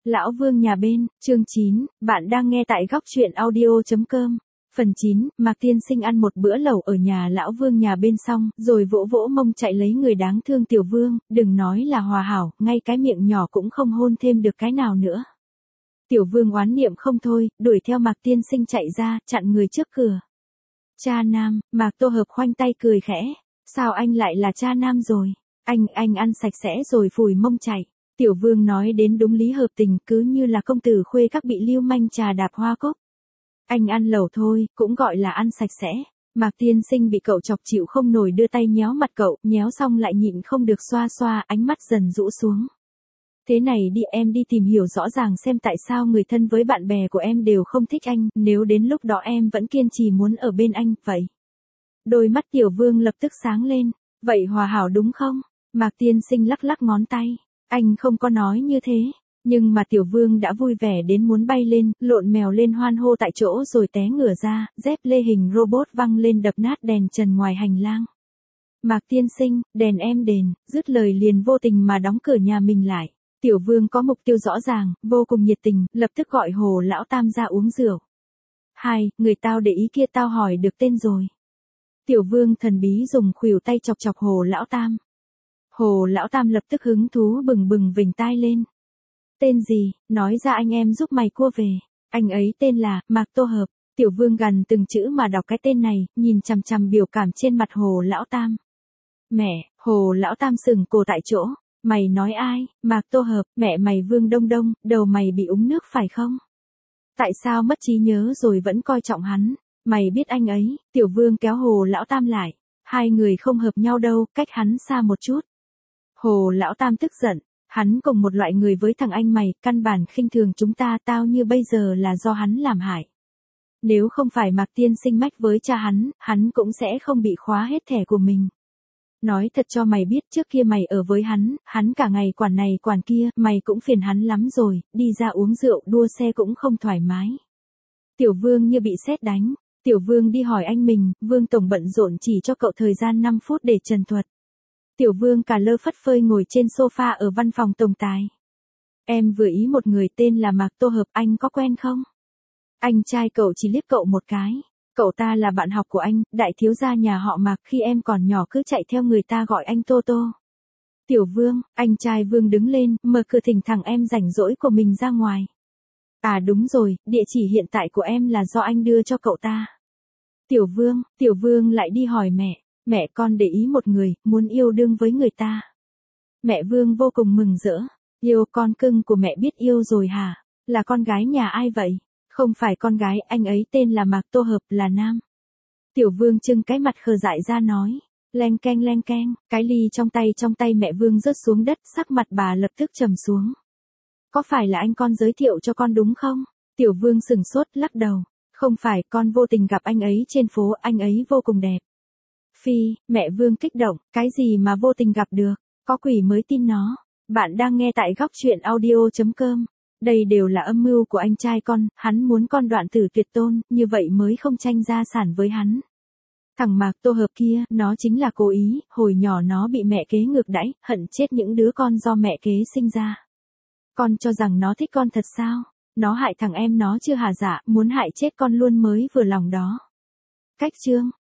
Lão Vương nhà bên, chương 9, bạn đang nghe tại góc truyện audio.com. Phần 9, Mạc Tiên Sinh ăn một bữa lẩu ở nhà Lão Vương nhà bên xong, rồi vỗ vỗ mông chạy lấy người đáng thương Tiểu Vương, đừng nói là hòa hảo, ngay cái miệng nhỏ cũng không hôn thêm được cái nào nữa. Tiểu Vương oán niệm không thôi, đuổi theo Mạc Tiên Sinh chạy ra, chặn người trước cửa. Cha nam, Mạc Tô Hợp khoanh tay cười khẽ, sao anh lại là cha nam rồi? Anh ăn sạch sẽ rồi phủi mông chạy. Tiểu Vương nói đến đúng lý hợp tình, cứ như là công tử khuê các bị lưu manh trà đạp hoa cúc. Anh ăn lẩu thôi, cũng gọi là ăn sạch sẽ. Mạc Tiên Sinh bị cậu chọc chịu không nổi đưa tay nhéo mặt cậu, nhéo xong lại nhịn không được xoa xoa, ánh mắt dần rũ xuống. Thế này đi, em đi tìm hiểu rõ ràng xem tại sao người thân với bạn bè của em đều không thích anh, nếu đến lúc đó em vẫn kiên trì muốn ở bên anh, vậy. Đôi mắt Tiểu Vương lập tức sáng lên, vậy hòa hảo đúng không? Mạc Tiên Sinh lắc lắc ngón tay. Anh không có nói như thế, nhưng mà Tiểu Vương đã vui vẻ đến muốn bay lên, lộn mèo lên hoan hô tại chỗ rồi té ngửa ra, dép lê hình robot văng lên đập nát đèn trần ngoài hành lang. Mạc Tiên Sinh, đèn em đền, dứt lời liền vô tình mà đóng cửa nhà mình lại. Tiểu Vương có mục tiêu rõ ràng, vô cùng nhiệt tình, lập tức gọi Hồ Lão Tam ra uống rượu. Hai, người tao để ý kia tao hỏi được tên rồi. Tiểu Vương thần bí dùng khuỷu tay chọc chọc Hồ Lão Tam. Hồ Lão Tam lập tức hứng thú bừng bừng vểnh tai lên. Tên gì, nói ra anh em giúp mày cua về. Anh ấy tên là Mạc Tô Hợp. Tiểu Vương gần từng chữ mà đọc cái tên này, nhìn chằm chằm biểu cảm trên mặt Hồ Lão Tam. Mẹ, Hồ Lão Tam sừng cổ tại chỗ. Mày nói ai? Mạc Tô Hợp, mẹ mày Vương Đông Đông, đầu mày bị úng nước phải không? Tại sao mất trí nhớ rồi vẫn coi trọng hắn? Mày biết anh ấy? Tiểu Vương kéo Hồ Lão Tam lại. Hai người không hợp nhau đâu, cách hắn xa một chút. Hồ Lão Tam tức giận, hắn cùng một loại người với thằng anh mày, căn bản khinh thường chúng ta, tao như bây giờ là do hắn làm hại. Nếu không phải Mạc Tiên Sinh mách với cha hắn cũng sẽ không bị khóa hết thẻ của mình. Nói thật cho mày biết, trước kia mày ở với hắn cả ngày quản này quản kia, mày cũng phiền hắn lắm rồi, đi ra uống rượu đua xe cũng không thoải mái. Tiểu Vương như bị sét đánh, Tiểu Vương đi hỏi anh mình, Vương Tổng bận rộn chỉ cho cậu thời gian 5 phút để trần thuật. Tiểu Vương cả lơ phất phơi ngồi trên sofa ở văn phòng tổng tài. Em vừa ý một người tên là Mạc Tô Hợp, anh có quen không? Anh trai cậu chỉ liếc cậu một cái. Cậu ta là bạn học của anh, đại thiếu gia nhà họ Mạc, khi em còn nhỏ cứ chạy theo người ta gọi anh Tô Tô. Tiểu Vương, anh trai Vương đứng lên, mở cửa thỉnh thẳng em rảnh rỗi của mình ra ngoài. À đúng rồi, địa chỉ hiện tại của em là do anh đưa cho cậu ta. Tiểu Vương lại đi hỏi mẹ. Mẹ con để ý một người, muốn yêu đương với người ta. Mẹ Vương vô cùng mừng rỡ. Yêu con cưng của mẹ biết yêu rồi hả? Là con gái nhà ai vậy? Không phải con gái, anh ấy tên là Mạc Tô Hợp, là nam. Tiểu Vương trưng cái mặt khờ dại ra nói. Leng keng, cái ly trong tay mẹ Vương rớt xuống đất, sắc mặt bà lập tức trầm xuống. Có phải là anh con giới thiệu cho con đúng không? Tiểu Vương sừng sốt, lắc đầu. Không phải, con vô tình gặp anh ấy trên phố, anh ấy vô cùng đẹp. Phi, mẹ Vương kích động, cái gì mà vô tình gặp được, có quỷ mới tin nó. Bạn đang nghe tại góc truyện audio.com. Đây đều là âm mưu của anh trai con, hắn muốn con đoạn tử tuyệt tôn, như vậy mới không tranh gia sản với hắn. Thằng Mạc Tô Hợp kia, nó chính là cố ý, hồi nhỏ nó bị mẹ kế ngược đãi, hận chết những đứa con do mẹ kế sinh ra. Con cho rằng nó thích con thật sao? Nó hại thằng em nó chưa hả dạ, muốn hại chết con luôn mới vừa lòng đó. Cách chương,